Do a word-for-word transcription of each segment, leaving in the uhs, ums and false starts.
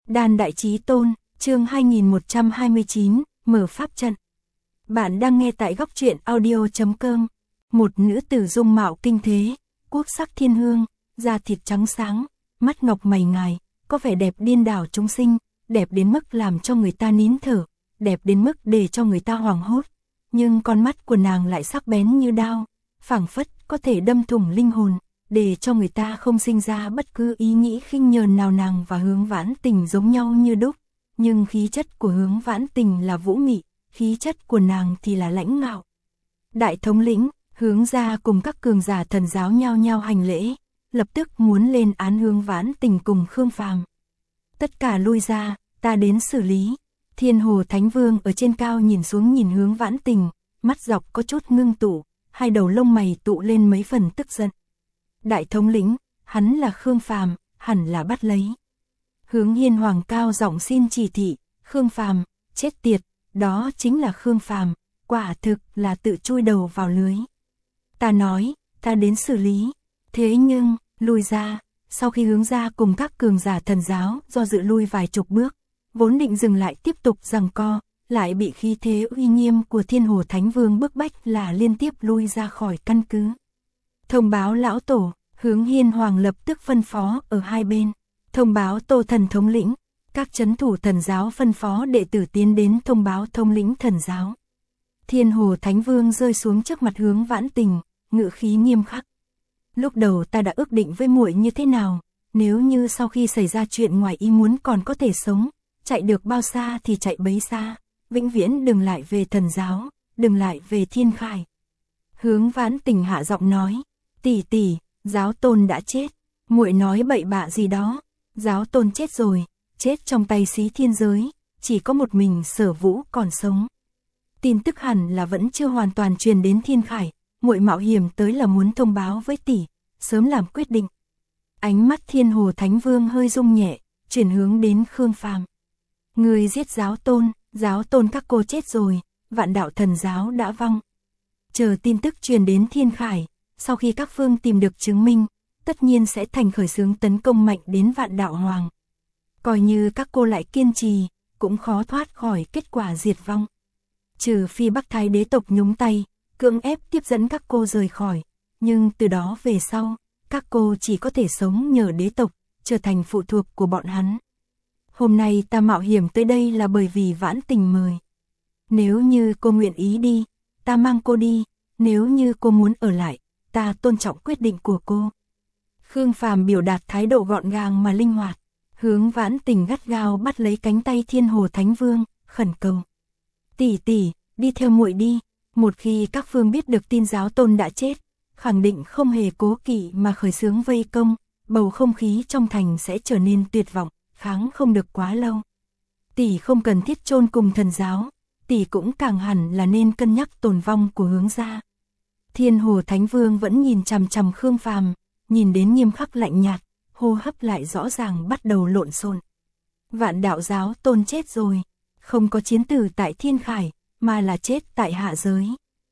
Đan Đại Chí Tôn, chương hai nghìn một trăm hai mươi chín, mở pháp trận. Bạn đang nghe tại góc truyện audio chấm com. Một nữ tử dung mạo kinh thế, quốc sắc thiên hương, da thịt trắng sáng, mắt ngọc mày ngài, có vẻ đẹp điên đảo chúng sinh, đẹp đến mức làm cho người ta nín thở, đẹp đến mức để cho người ta hoảng hốt. Nhưng con mắt của nàng lại sắc bén như đao, phảng phất có thể đâm thủng linh hồn, để cho người ta không sinh ra bất cứ ý nghĩ khinh nhờn nào. Nàng và Hướng Vãn Tình giống nhau như đúc, nhưng khí chất của Hướng Vãn Tình là vũ mị, khí chất của nàng thì là lãnh ngạo. Đại thống lĩnh, Hướng gia cùng các cường giả thần giáo nhao nhao hành lễ, lập tức muốn lên án Hướng Vãn Tình cùng Khương Phàm. Tất cả lui ra, ta đến xử lý. Thiên Hồ Thánh Vương ở trên cao nhìn xuống nhìn Hướng Vãn Tình, mắt dọc có chút ngưng tụ, hai đầu lông mày tụ lên mấy phần tức giận. Đại thống lĩnh, hắn là Khương Phàm, hẳn là bắt lấy. Hướng Hiên Hoàng cao giọng xin chỉ thị, Khương Phàm, chết tiệt, đó chính là Khương Phàm, quả thực là tự chui đầu vào lưới. Ta nói, ta đến xử lý. Thế nhưng, lui ra, sau khi Hướng gia cùng các cường giả thần giáo do dự lui vài chục bước, vốn định dừng lại tiếp tục giằng co, lại bị khí thế uy nghiêm của Thiên Hồ Thánh Vương bức bách là liên tiếp lui ra khỏi căn cứ. Thông báo lão tổ, Hướng Hiên Hoàng lập tức phân phó ở hai bên. Thông báo Tô Thần thống lĩnh, các chấn thủ thần giáo phân phó đệ tử tiến đến thông báo thống lĩnh thần giáo. Thiên Hồ Thánh Vương rơi xuống trước mặt Hướng Vãn Tình, ngữ khí nghiêm khắc. Lúc đầu ta đã ước định với muội như thế nào, nếu như sau khi xảy ra chuyện ngoài ý muốn còn có thể sống, chạy được bao xa thì chạy bấy xa, vĩnh viễn đừng lại về thần giáo, đừng lại về Thiên Khải. Hướng Vãn Tình hạ giọng nói, tỷ tỷ, giáo tôn đã chết, muội nói bậy bạ gì đó, giáo tôn chết rồi, chết trong tay Xí Thiên Giới, chỉ có một mình Sở Vũ còn sống. Tin tức hẳn là vẫn chưa hoàn toàn truyền đến Thiên Khải, muội mạo hiểm tới là muốn thông báo với tỷ, sớm làm quyết định. Ánh mắt Thiên Hồ Thánh Vương hơi rung nhẹ, chuyển hướng đến Khương Phàm. Người giết giáo tôn, giáo tôn các cô chết rồi, vạn đạo thần giáo đã vong. Chờ tin tức truyền đến Thiên Khải, sau khi các phương tìm được chứng minh, tất nhiên sẽ thành khởi xướng tấn công mạnh đến vạn đạo hoàng. Coi như các cô lại kiên trì, cũng khó thoát khỏi kết quả diệt vong. Trừ phi Bắc Thái đế tộc nhúng tay, cưỡng ép tiếp dẫn các cô rời khỏi, nhưng từ đó về sau, các cô chỉ có thể sống nhờ đế tộc, trở thành phụ thuộc của bọn hắn. Hôm nay ta mạo hiểm tới đây là bởi vì Vãn Tình mời. Nếu như cô nguyện ý đi, ta mang cô đi, nếu như cô muốn ở lại, ta tôn trọng quyết định của cô. Khương Phàm biểu đạt thái độ gọn gàng mà linh hoạt. Hướng Vãn Tình gắt gao bắt lấy cánh tay Thiên Hồ Thánh Vương, khẩn cầu. Tỷ tỷ, đi theo muội đi. Một khi các phương biết được tin giáo tôn đã chết, khẳng định không hề cố kỵ mà khởi xướng vây công, bầu không khí trong thành sẽ trở nên tuyệt vọng, kháng không được quá lâu. Tỷ không cần thiết chôn cùng thần giáo, tỷ cũng càng hẳn là nên cân nhắc tồn vong của Hướng gia. Thiên Hồ Thánh Vương vẫn nhìn chằm chằm Khương Phàm, nhìn đến nghiêm khắc lạnh nhạt, hô hấp lại rõ ràng bắt đầu lộn xộn. Vạn đạo giáo tôn chết rồi, không có chiến tử tại Thiên Khải, mà là chết tại hạ giới.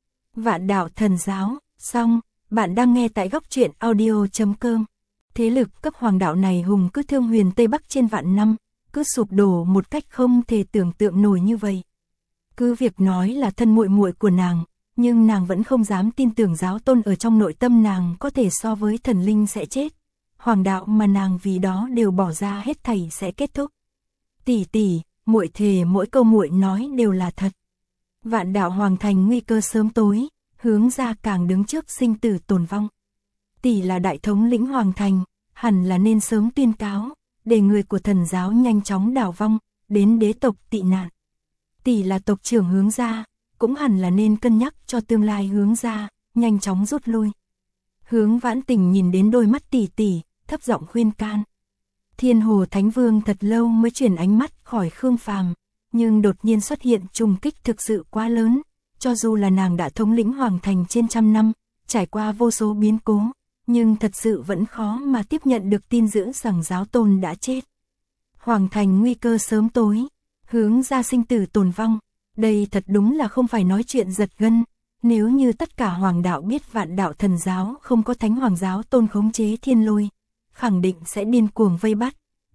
Vạn đạo thần giáo, xong, bạn đang nghe tại góc truyện audio chấm com. Thế lực cấp hoàng đạo này hùng cứ thương huyền Tây Bắc trên vạn năm, cứ sụp đổ một cách không thể tưởng tượng nổi như vậy. Cứ việc nói là thân muội muội của nàng, nhưng nàng vẫn không dám tin tưởng giáo tôn ở trong nội tâm nàng có thể so với thần linh sẽ chết. Hoàng đạo mà nàng vì đó đều bỏ ra hết thảy sẽ kết thúc. Tỷ tỷ, muội thề mỗi câu muội nói đều là thật. Vạn đạo hoàng thành nguy cơ sớm tối, Hướng gia càng đứng trước sinh tử tồn vong. Tỷ là đại thống lĩnh hoàng thành, hẳn là nên sớm tuyên cáo, để người của thần giáo nhanh chóng đảo vong, đến đế tộc tị nạn. Tỷ là tộc trưởng Hướng gia, cũng hẳn là nên cân nhắc cho tương lai Hướng gia, nhanh chóng rút lui. Hướng Vãn Tình nhìn đến đôi mắt tỷ tỷ, thấp giọng khuyên can. Thiên Hồ Thánh Vương thật lâu mới chuyển ánh mắt khỏi Khương Phàm, nhưng đột nhiên xuất hiện trùng kích thực sự quá lớn, cho dù là nàng đã thống lĩnh hoàng thành trên trăm năm, trải qua vô số biến cố, nhưng thật sự vẫn khó mà tiếp nhận được tin dữ rằng giáo tôn đã chết. Hoàng thành nguy cơ sớm tối, Hướng gia sinh tử tồn vong, đây thật đúng là không phải nói chuyện giật gân. Nếu như tất cả hoàng đạo biết vạn đạo thần giáo không có thánh hoàng giáo tôn khống chế thiên lôi, khẳng định sẽ điên cuồng vây bắt,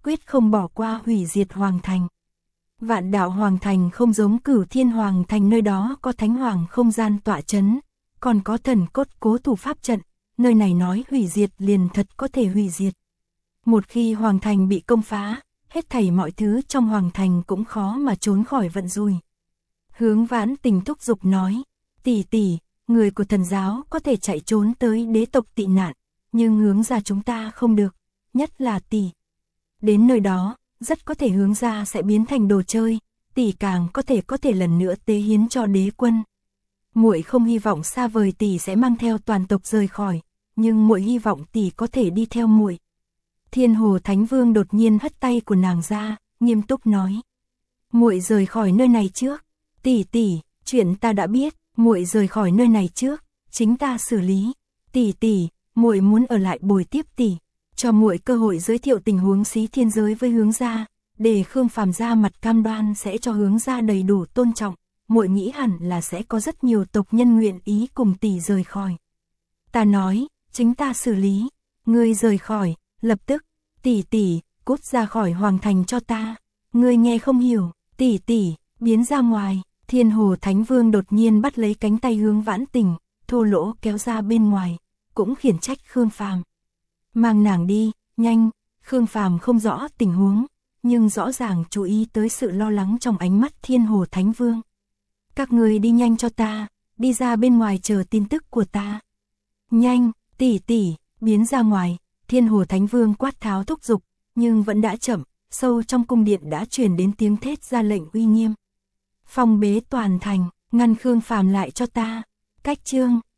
quyết không bỏ qua hủy diệt Hoàng Thành. Vạn Đạo Hoàng Thành không giống Cửu Thiên Hoàng Thành, nơi đó có Thánh Hoàng không gian tọa chấn, còn có thần cốt cố thủ pháp trận, nơi này nói hủy diệt liền thật có thể hủy diệt. Một khi Hoàng Thành bị công phá, hết thảy mọi thứ trong Hoàng Thành cũng khó mà trốn khỏi vận rủi. Hướng Vãn Tình thúc giục nói, tỷ tỷ, người của thần giáo có thể chạy trốn tới đế tộc tị nạn, nhưng hướng ra chúng ta không được, nhất là tỷ. Đến nơi đó, rất có thể hướng ra sẽ biến thành đồ chơi, tỷ càng có thể có thể lần nữa tế hiến cho đế quân. Muội không hy vọng xa vời tỷ sẽ mang theo toàn tộc rời khỏi, nhưng muội hy vọng tỷ có thể đi theo muội. Thiên Hồ Thánh Vương đột nhiên hất tay của nàng ra, nghiêm túc nói: "Muội rời khỏi nơi này trước, tỷ tỷ, chuyện ta đã biết, muội rời khỏi nơi này trước, chính ta xử lý. Tỷ tỷ, muội muốn ở lại bồi tiếp tỷ, cho muội cơ hội giới thiệu tình huống Xí Thiên giới với hướng gia, để Khương Phàm ra mặt cam đoan sẽ cho hướng gia đầy đủ tôn trọng, muội nghĩ hẳn là sẽ có rất nhiều tộc nhân nguyện ý cùng tỷ rời khỏi." Ta nói, chính ta xử lý, ngươi rời khỏi, lập tức, tỷ tỷ, cút ra khỏi Hoàng Thành cho ta, ngươi nghe không hiểu, tỷ tỷ, biến ra ngoài. Thiên Hồ Thánh Vương đột nhiên bắt lấy cánh tay Hướng Vãn Tình, thô lỗ kéo ra bên ngoài, cũng khiển trách Khương Phàm. Mang nàng đi, nhanh. Khương Phàm không rõ tình huống, nhưng rõ ràng chú ý tới sự lo lắng trong ánh mắt Thiên Hồ Thánh Vương. Các người đi nhanh cho ta, đi ra bên ngoài chờ tin tức của ta. Nhanh, tỷ tỷ, biến ra ngoài. Thiên Hồ Thánh Vương quát tháo thúc giục, nhưng vẫn đã chậm, sâu trong cung điện đã truyền đến tiếng thét ra lệnh uy nghiêm. Phong bế toàn thành, ngăn Khương Phàm lại cho ta. Cách chương